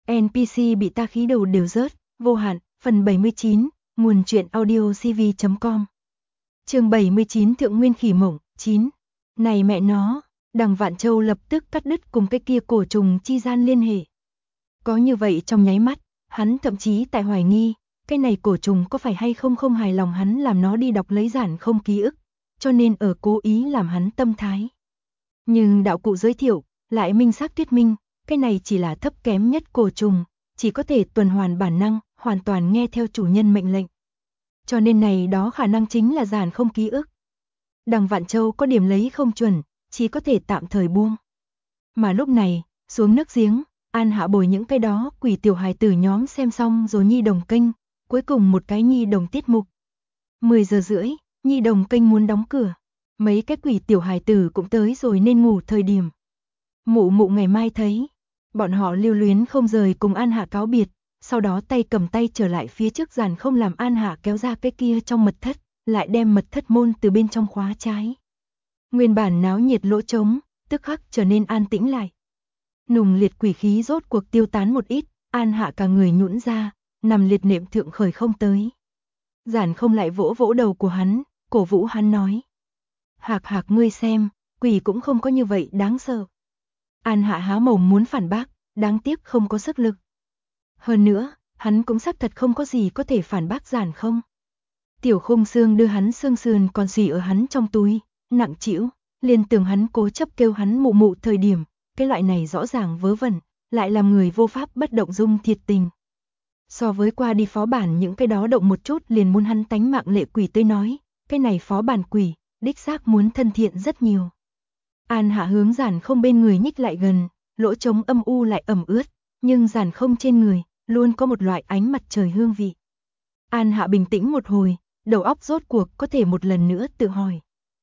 NPC bị ta khí đầu đều rớt, vô hạn, phần 79, nguồn truyện audio cv.com. Chương 79 Thượng Nguyên Khỉ Mộng, 9. Này mẹ nó, Đằng Vạn Châu lập tức cắt đứt cùng cái kia cổ trùng chi gian liên hệ. Có như vậy trong nháy mắt, hắn thậm chí tại hoài nghi, cái này cổ trùng có phải hay không không hài lòng hắn làm nó đi đọc lấy giản không ký ức, cho nên ở cố ý làm hắn tâm thái. Nhưng đạo cụ giới thiệu, lại minh xác thuyết minh, cái này chỉ là thấp kém nhất cổ trùng, chỉ có thể tuần hoàn bản năng, hoàn toàn nghe theo chủ nhân mệnh lệnh. Cho nên này đó khả năng chính là giản không ký ức. Đằng Vạn Châu có điểm lấy không chuẩn, chỉ có thể tạm thời buông. Mà lúc này, xuống nước giếng, An Hạ bồi những cái đó quỷ tiểu hài tử nhóm xem xong rồi nhi đồng kênh, cuối cùng một cái nhi đồng tiết mục. 10 giờ rưỡi, nhi đồng kênh muốn đóng cửa. Mấy cái quỷ tiểu hài tử cũng tới rồi nên ngủ thời điểm. Mụ mụ ngày mai thấy, bọn họ lưu luyến không rời cùng An Hạ cáo biệt, sau đó tay cầm tay trở lại phía trước giàn không làm An Hạ kéo ra cái kia trong mật thất, lại đem mật thất môn từ bên trong khóa trái. Nguyên bản náo nhiệt lỗ trống, tức khắc trở nên an tĩnh lại. Nùng liệt quỷ khí rốt cuộc tiêu tán một ít, An Hạ cả người nhũn ra, nằm liệt nệm thượng khởi không tới. Giản không lại vỗ vỗ đầu của hắn, cổ vũ hắn nói. Hạc hạc ngươi xem, quỷ cũng không có như vậy đáng sợ. An Hạ há mồm muốn phản bác, đáng tiếc không có sức lực. Hơn nữa, hắn cũng xác thật không có gì có thể phản bác giản không. Tiểu Khung Xương đưa hắn xương sườn còn xỉ ở hắn trong túi, nặng trĩu, liền tưởng hắn cố chấp kêu hắn mụ mụ thời điểm, cái loại này rõ ràng vớ vẩn, lại làm người vô pháp bất động dung thiệt tình. So với qua đi phó bản những cái đó động một chút liền muốn hắn tánh mạng lệ quỷ tới nói, cái này phó bản quỷ, đích xác muốn thân thiện rất nhiều. An Hạ hướng giản không bên người nhích lại gần, lỗ trống âm u lại ẩm ướt, nhưng giản không trên người, luôn có một loại ánh mặt trời hương vị. An Hạ bình tĩnh một hồi, đầu óc rốt cuộc có thể một lần nữa tự hỏi.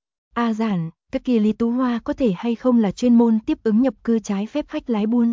A giản, cái kia Lý Tú Hoa có thể hay không là chuyên môn tiếp ứng nhập cư trái phép khách lái buôn?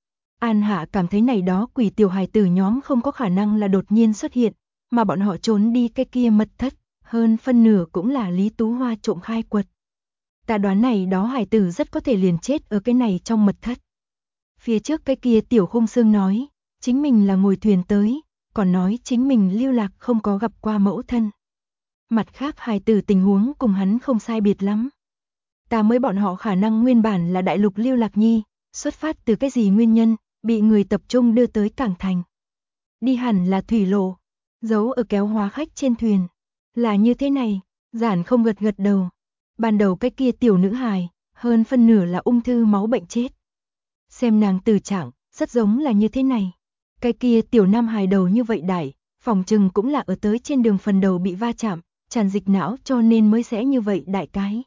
An Hạ cảm thấy này đó quỷ tiểu hài tử nhóm không có khả năng là đột nhiên xuất hiện, mà bọn họ trốn đi cái kia mật thất, hơn phân nửa cũng là Lý Tú Hoa trộm khai quật. Ta đoán này đó hài tử rất có thể liền chết ở cái này trong mật thất. Phía trước cái kia Tiểu Khung Xương nói, chính mình là ngồi thuyền tới, còn nói chính mình lưu lạc không có gặp qua mẫu thân. Mặt khác hài tử tình huống cùng hắn không sai biệt lắm. Ta mới bọn họ khả năng nguyên bản là đại lục lưu lạc nhi, xuất phát từ cái gì nguyên nhân, bị người tập trung đưa tới cảng thành. Đi hẳn là thủy lộ, giấu ở kéo hóa khách trên thuyền. Là như thế này, giản không gật gật đầu. Ban đầu cái kia tiểu nữ hài, hơn phân nửa là ung thư máu bệnh chết. Xem nàng từ trạng, rất giống là như thế này. Cái kia tiểu nam hài đầu như vậy đại, phòng trừng cũng là ở tới trên đường phần đầu bị va chạm, tràn dịch não cho nên mới sẽ như vậy đại cái.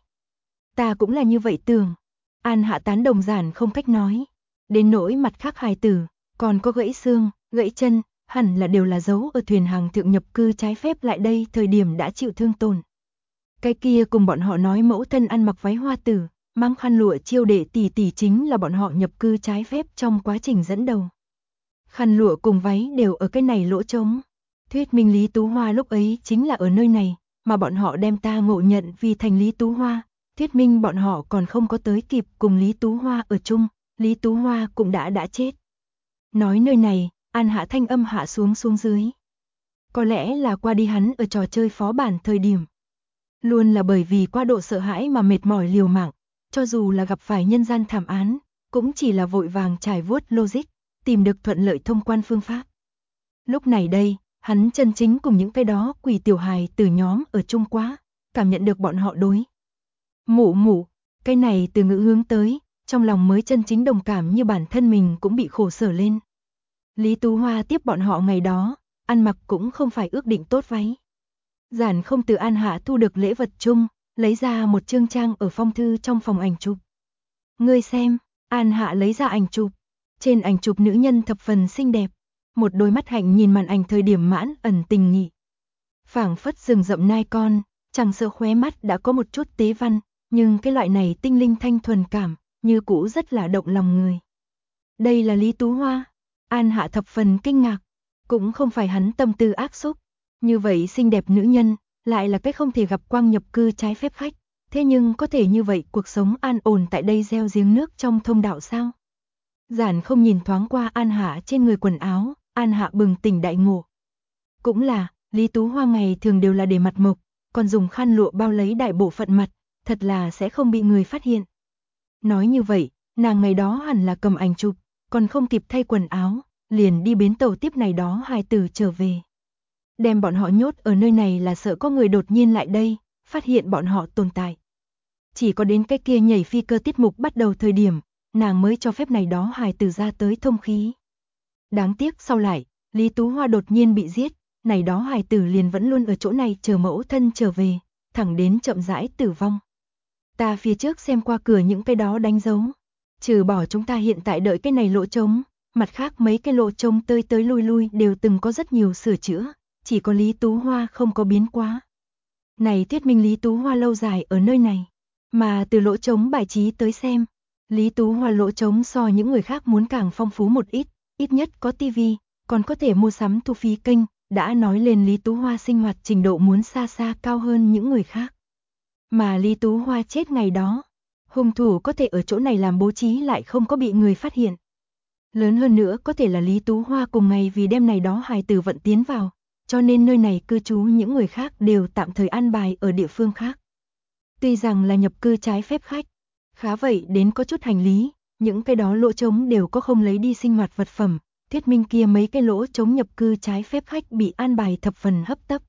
Ta cũng là như vậy tưởng. An Hạ tán đồng giản không cách nói. Đến nỗi mặt khác hài tử, còn có gãy xương, gãy chân, hẳn là đều là dấu ở thuyền hàng thượng nhập cư trái phép lại đây thời điểm đã chịu thương tổn. Cái kia cùng bọn họ nói mẫu thân ăn mặc váy hoa tử, mang khăn lụa chiêu đệ tỷ tỷ chính là bọn họ nhập cư trái phép trong quá trình dẫn đầu. Khăn lụa cùng váy đều ở cái này lỗ trống. Thuyết minh Lý Tú Hoa lúc ấy chính là ở nơi này, mà bọn họ đem ta ngộ nhận vì thành Lý Tú Hoa. Thuyết minh bọn họ còn không có tới kịp cùng Lý Tú Hoa ở chung, Lý Tú Hoa cũng đã chết. Nói nơi này, An Hạ thanh âm hạ xuống dưới. Có lẽ là qua đi hắn ở trò chơi phó bản thời điểm. Luôn là bởi vì quá độ sợ hãi mà mệt mỏi liều mạng, cho dù là gặp phải nhân gian thảm án, cũng chỉ là vội vàng trải vuốt logic, tìm được thuận lợi thông quan phương pháp. Lúc này đây, hắn chân chính cùng những cái đó quỷ tiểu hài từ nhóm ở chung quá, cảm nhận được bọn họ đối. Mụ mụ, cái này từ ngữ hướng tới, trong lòng mới chân chính đồng cảm như bản thân mình cũng bị khổ sở lên. Lý Tú Hoa tiếp bọn họ ngày đó, ăn mặc cũng không phải ước định tốt váy. Giản không từ An Hạ thu được lễ vật chung, lấy ra một chương trang ở phong thư trong phòng ảnh chụp. Ngươi xem, An Hạ lấy ra ảnh chụp. Trên ảnh chụp nữ nhân thập phần xinh đẹp, một đôi mắt hạnh nhìn màn ảnh thời điểm mãn ẩn tình nghị. Phảng phất rừng rậm nai con, chẳng sợ khóe mắt đã có một chút tế văn, nhưng cái loại này tinh linh thanh thuần cảm, như cũ rất là động lòng người. Đây là Lý Tú Hoa. An Hạ thập phần kinh ngạc, cũng không phải hắn tâm tư ác xúc. Như vậy xinh đẹp nữ nhân, lại là cái không thể gặp quang nhập cư trái phép khách. Thế nhưng có thể như vậy cuộc sống an ổn tại đây gieo giếng nước trong thông đạo sao? Giản không nhìn thoáng qua An Hạ trên người quần áo, An Hạ bừng tỉnh đại ngộ. Cũng là, Lý Tú Hoa ngày thường đều là để mặt mộc, còn dùng khăn lụa bao lấy đại bộ phận mặt, thật là sẽ không bị người phát hiện. Nói như vậy, nàng ngày đó hẳn là cầm ảnh chụp, còn không kịp thay quần áo, liền đi bến tàu tiếp này đó hài tử trở về. Đem bọn họ nhốt ở nơi này là sợ có người đột nhiên lại đây, phát hiện bọn họ tồn tại. Chỉ có đến cái kia nhảy phi cơ tiết mục bắt đầu thời điểm, nàng mới cho phép này đó hài tử ra tới thông khí. Đáng tiếc sau lại, Lý Tú Hoa đột nhiên bị giết, này đó hài tử liền vẫn luôn ở chỗ này chờ mẫu thân trở về, thẳng đến chậm rãi tử vong. Ta phía trước xem qua cửa những cái đó đánh dấu, trừ bỏ chúng ta hiện tại đợi cái này lỗ trống, mặt khác mấy cái lỗ trống tới tới lui lui đều từng có rất nhiều sửa chữa, chỉ có Lý Tú Hoa không có biến quá. Này thuyết minh Lý Tú Hoa lâu dài ở nơi này, mà từ lỗ trống bài trí tới xem, Lý Tú Hoa lỗ trống so những người khác muốn càng phong phú một ít nhất có tivi, còn có thể mua sắm thu phí kênh, đã nói lên Lý Tú Hoa sinh hoạt trình độ muốn xa xa cao hơn những người khác. Mà Lý Tú Hoa chết ngày đó, hung thủ có thể ở chỗ này làm bố trí lại không có bị người phát hiện. Lớn hơn nữa có thể là Lý Tú Hoa cùng ngày vì đêm này đó hài tử vận tiến vào, cho nên nơi này cư trú những người khác đều tạm thời an bài ở địa phương khác. Tuy rằng là nhập cư trái phép khách, khá vậy đến có chút hành lý, những cái đó lỗ trống đều có không lấy đi sinh hoạt vật phẩm, thuyết minh kia mấy cái lỗ trống nhập cư trái phép khách bị an bài thập phần hấp tấp.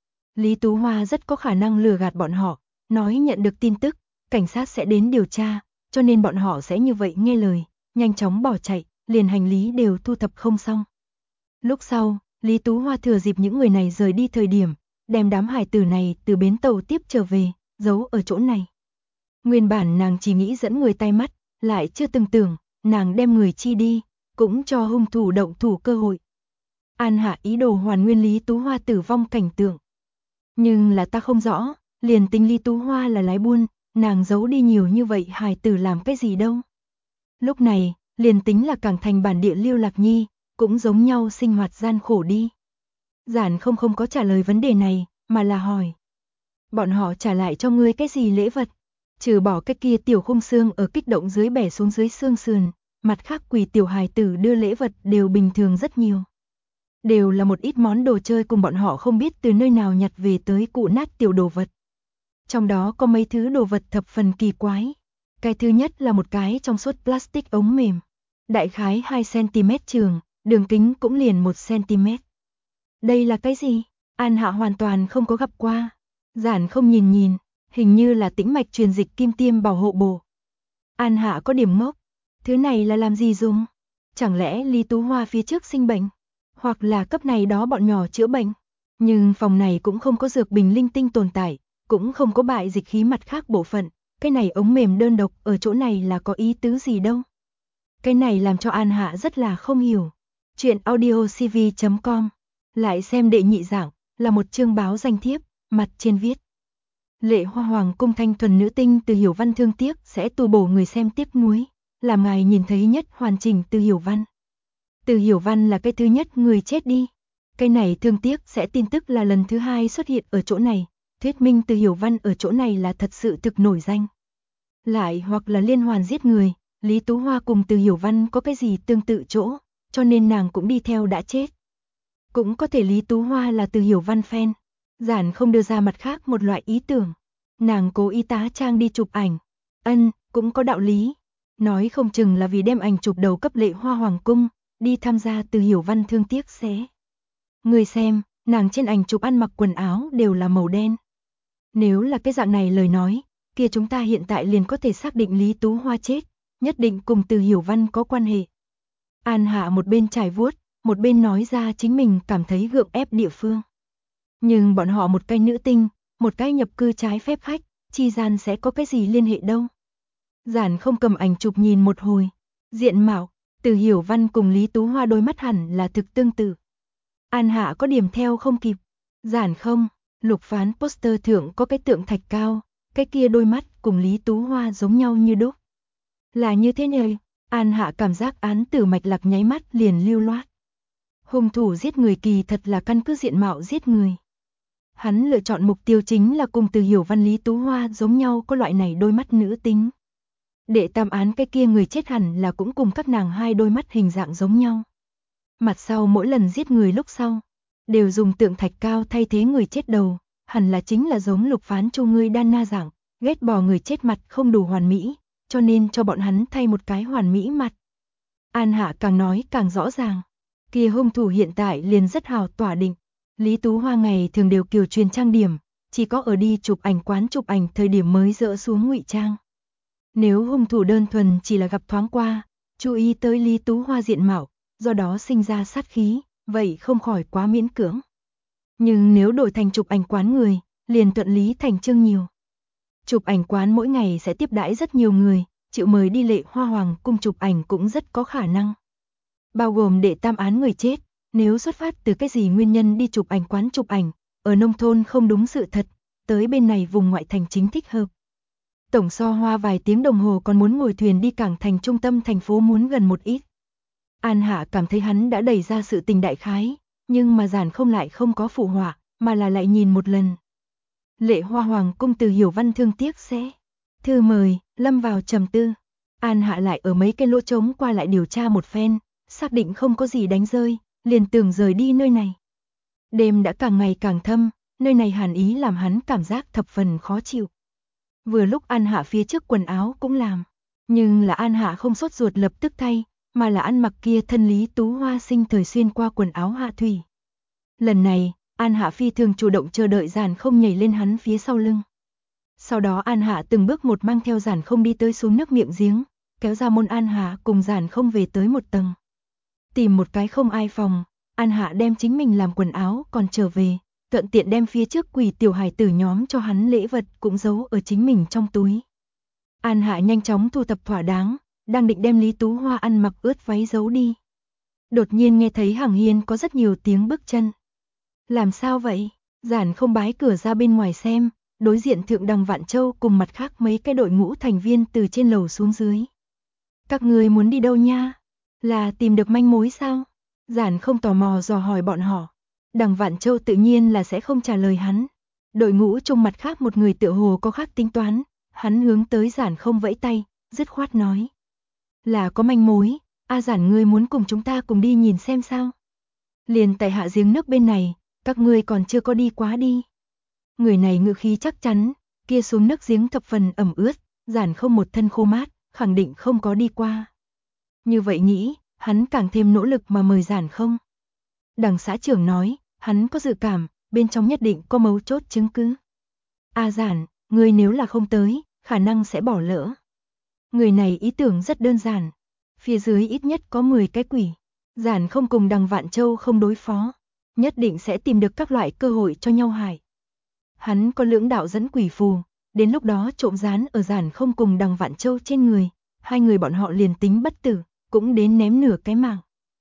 Lý Tú Hoa rất có khả năng lừa gạt bọn họ, nói nhận được tin tức, cảnh sát sẽ đến điều tra, cho nên bọn họ sẽ như vậy nghe lời, nhanh chóng bỏ chạy, liền hành lý đều thu thập không xong. Lúc sau, Lý Tú Hoa thừa dịp những người này rời đi thời điểm, đem đám hải tử này từ bến tàu tiếp trở về, giấu ở chỗ này. Nguyên bản nàng chỉ nghĩ dẫn người tay mắt, lại chưa từng tưởng, nàng đem người chi đi, cũng cho hung thủ động thủ cơ hội. An Hạ ý đồ hoàn nguyên Lý Tú Hoa tử vong cảnh tượng. Nhưng là ta không rõ, liền tính Lý Tú Hoa là lái buôn, nàng giấu đi nhiều như vậy hài tử làm cái gì đâu. Lúc này, liền tính là Cảng Thành bản địa Lưu Lạc Nhi, cũng giống nhau sinh hoạt gian khổ đi. Giản không có trả lời vấn đề này, mà là hỏi. Bọn họ trả lại cho ngươi cái gì lễ vật? Trừ bỏ cái kia tiểu khung xương ở kích động dưới bẻ xuống dưới xương sườn, mặt khác quỷ tiểu hài tử đưa lễ vật đều bình thường rất nhiều. Đều là một ít món đồ chơi cùng bọn họ không biết từ nơi nào nhặt về tới cụ nát tiểu đồ vật. Trong đó có mấy thứ đồ vật thập phần kỳ quái. Cái thứ nhất là một cái trong suốt plastic ống mềm. Đại khái 2cm trường, đường kính cũng liền 1cm. Đây là cái gì? An Hạ hoàn toàn không có gặp qua. Giản không nhìn, hình như là tĩnh mạch truyền dịch kim tiêm bảo hộ bổ. An Hạ có điểm ngốc. Thứ này là làm gì dùng? Chẳng lẽ Lý Tú Hoa phía trước sinh bệnh? Hoặc là cấp này đó bọn nhỏ chữa bệnh? Nhưng phòng này cũng không có dược bình linh tinh tồn tại, cũng không có bại dịch khí mặt khác bộ phận. Cái này ống mềm đơn độc ở chỗ này là có ý tứ gì đâu? Cái này làm cho An Hạ rất là không hiểu. Chuyện audiocv.com. Lại xem đệ nhị giảng, là một chương báo danh thiếp, mặt trên viết. Lệ Hoa Hoàng cung thanh thuần nữ tinh Từ Hiểu Văn thương tiếc sẽ tu bổ người xem tiếc nuối, làm ngài nhìn thấy nhất hoàn chỉnh Từ Hiểu Văn. Từ Hiểu Văn là cái thứ nhất người chết đi. Cái này thương tiếc sẽ tin tức là lần thứ hai xuất hiện ở chỗ này, thuyết minh Từ Hiểu Văn ở chỗ này là thật sự thực nổi danh. Lại hoặc là liên hoàn giết người, Lý Tú Hoa cùng Từ Hiểu Văn có cái gì tương tự chỗ, cho nên nàng cũng đi theo đã chết. Cũng có thể Lý Tú Hoa là Từ Hiểu Văn fan. Giản không đưa ra mặt khác một loại ý tưởng. Nàng cố ý tá trang đi chụp ảnh. Cũng có đạo lý. Nói không chừng là vì đem ảnh chụp đầu cấp Lệ Hoa Hoàng cung, đi tham gia Từ Hiểu Văn thương tiếc xé. Người xem, nàng trên ảnh chụp ăn mặc quần áo đều là màu đen. Nếu là cái dạng này lời nói, kia chúng ta hiện tại liền có thể xác định Lý Tú Hoa chết, nhất định cùng Từ Hiểu Văn có quan hệ. An Hạ một bên trải vuốt, một bên nói ra chính mình cảm thấy gượng ép địa phương. Nhưng bọn họ một cái nữ tinh, một cái nhập cư trái phép khách, chi gian sẽ có cái gì liên hệ đâu. Giản không cầm ảnh chụp nhìn một hồi. Diện mạo, Từ Hiểu Văn cùng Lý Tú Hoa đôi mắt hẳn là thực tương tự. An Hạ có điểm theo không kịp. Giản không, Lục Phán poster thượng có cái tượng thạch cao, cái kia đôi mắt cùng Lý Tú Hoa giống nhau như đúc. Là như thế này, An Hạ cảm giác án tử mạch lạc nháy mắt liền lưu loát. Hung thủ giết người kỳ thật là căn cứ diện mạo giết người. Hắn lựa chọn mục tiêu chính là cùng Từ Hiểu Văn Lý Tú Hoa giống nhau có loại này đôi mắt nữ tính. Đệ Tam Án cái kia người chết hẳn là cũng cùng các nàng hai đôi mắt hình dạng giống nhau. Mặt sau mỗi lần giết người lúc sau, đều dùng tượng thạch cao thay thế người chết đầu, hẳn là chính là giống Lục Phán Chu ngươi đan na dạng, ghét bỏ người chết mặt không đủ hoàn mỹ, cho nên cho bọn hắn thay một cái hoàn mỹ mặt. An Hạ càng nói càng rõ ràng, kia hung thủ hiện tại liền rất hào tỏa định. Lý Tú Hoa ngày thường đều kiều truyền trang điểm, chỉ có ở đi chụp ảnh quán chụp ảnh thời điểm mới dỡ xuống ngụy trang. Nếu hung thủ đơn thuần chỉ là gặp thoáng qua, chú ý tới Lý Tú Hoa diện mạo, do đó sinh ra sát khí, vậy không khỏi quá miễn cưỡng. Nhưng nếu đổi thành chụp ảnh quán người, liền thuận lý thành chương nhiều. Chụp ảnh quán mỗi ngày sẽ tiếp đãi rất nhiều người, chịu mời đi Lệ Hoa Hoàng cung chụp ảnh cũng rất có khả năng. Bao gồm Đệ Tam Án người chết, nếu xuất phát từ cái gì nguyên nhân đi chụp ảnh quán chụp ảnh, ở nông thôn không đúng sự thật, tới bên này vùng ngoại thành chính thích hợp. Tổng so hoa vài tiếng đồng hồ còn muốn ngồi thuyền đi cảng thành trung tâm thành phố muốn gần một ít. An Hạ cảm thấy hắn đã đẩy ra sự tình đại khái, nhưng mà Giản không lại không có phụ họa, mà là lại nhìn một lần. Lệ Hoa Hoàng cung từ Hiểu Văn thương tiếc sẽ. Thư mời, lâm vào trầm tư. An Hạ lại ở mấy cái lỗ trống qua lại điều tra một phen, xác định không có gì đánh rơi, liền tưởng rời đi nơi này. Đêm đã càng ngày càng thâm, nơi này hàn ý làm hắn cảm giác thập phần khó chịu. Vừa lúc An Hạ phía trước quần áo cũng làm, nhưng là An Hạ không sốt ruột lập tức thay, mà là ăn mặc kia thân Lý Tú Hoa sinh thời xuyên qua quần áo hạ thủy. Lần này, An Hạ phi thường chủ động chờ đợi Giản không nhảy lên hắn phía sau lưng. Sau đó An Hạ từng bước một mang theo Giản không đi tới xuống nước miệng giếng, kéo ra môn An Hạ cùng Giản không về tới một tầng. Tìm một cái không ai phòng, An Hạ đem chính mình làm quần áo còn trở về, thuận tiện đem phía trước quỷ tiểu hài tử nhóm cho hắn lễ vật cũng giấu ở chính mình trong túi. An Hạ nhanh chóng thu thập thỏa đáng, đang định đem Lý Tú Hoa ăn mặc ướt váy giấu đi. Đột nhiên nghe thấy hàng hiên có rất nhiều tiếng bước chân. Làm sao vậy? Giản không bái cửa ra bên ngoài xem, đối diện Thượng Đằng Vạn Châu cùng mặt khác mấy cái đội ngũ thành viên từ trên lầu xuống dưới. Các người muốn đi đâu nha? Là tìm được manh mối sao? Giản không tò mò dò hỏi bọn họ. Đằng Vạn Châu tự nhiên là sẽ không trả lời hắn. Đội ngũ trong mặt khác một người tựa hồ có khác tính toán, hắn hướng tới Giản không vẫy tay, dứt khoát nói. Là có manh mối, Giản ngươi muốn cùng chúng ta cùng đi nhìn xem sao? Liền tại hạ giếng nước bên này, các ngươi còn chưa có đi quá đi. Người này ngữ khí chắc chắn, kia xuống nước giếng thập phần ẩm ướt, Giản không một thân khô mát, khẳng định không có đi qua. Như vậy nghĩ, hắn càng thêm nỗ lực mà mời Giản không. Đằng xã trưởng nói, hắn có dự cảm, bên trong nhất định có mấu chốt chứng cứ. Giản, ngươi nếu là không tới, khả năng sẽ bỏ lỡ. Người này ý tưởng rất đơn giản. Phía dưới ít nhất có 10 cái quỷ. Giản không cùng Đằng Vạn Châu không đối phó, nhất định sẽ tìm được các loại cơ hội cho nhau hại. Hắn có lưỡng đạo dẫn quỷ phù, đến lúc đó trộm dán ở Giản không cùng Đằng Vạn Châu trên người, hai người bọn họ liền tính bất tử, cũng đến ném nửa cái mạng.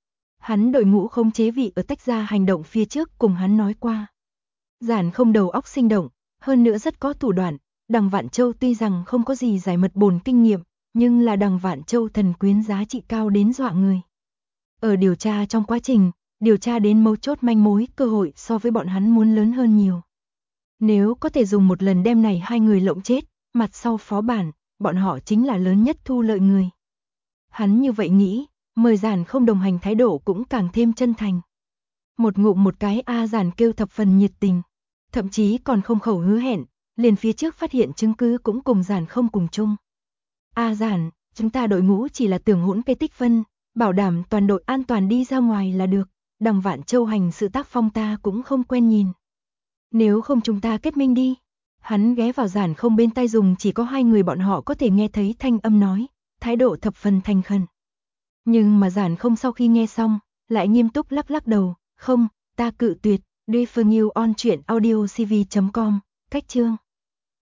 Hắn đội ngũ khống chế vị ở tách ra hành động phía trước cùng hắn nói qua. Giản không đầu óc sinh động, hơn nữa rất có thủ đoạn, Đằng Vạn Châu tuy rằng không có gì giải mật bồn kinh nghiệm, nhưng là Đằng Vạn Châu thần quyến giá trị cao đến dọa người. Ở điều tra trong quá trình, điều tra đến mấu chốt manh mối cơ hội so với bọn hắn muốn lớn hơn nhiều. Nếu có thể dùng một lần đem này hai người lộng chết, mặt sau phó bản, bọn họ chính là lớn nhất thu lợi người. Hắn như vậy nghĩ, mời Giản không đồng hành thái độ cũng càng thêm chân thành. Một ngụm một cái Giản kêu thập phần nhiệt tình, thậm chí còn không khẩu hứa hẹn, liền phía trước phát hiện chứng cứ cũng cùng Giản không cùng chung. Giản, chúng ta đội ngũ chỉ là tưởng hỗn cây tích phân, bảo đảm toàn đội an toàn đi ra ngoài là được, Đằng Vạn Châu hành sự tác phong ta cũng không quen nhìn. Nếu không chúng ta kết minh đi. Hắn ghé vào Giản không bên tai dùng chỉ có hai người bọn họ có thể nghe thấy thanh âm nói, thái độ thập phần thành khẩn. Nhưng mà Giản không sau khi nghe xong, lại nghiêm túc lắc lắc đầu, không, ta cự tuyệt, Duy Phương Yêu on truyện audio cv.com, cách chương.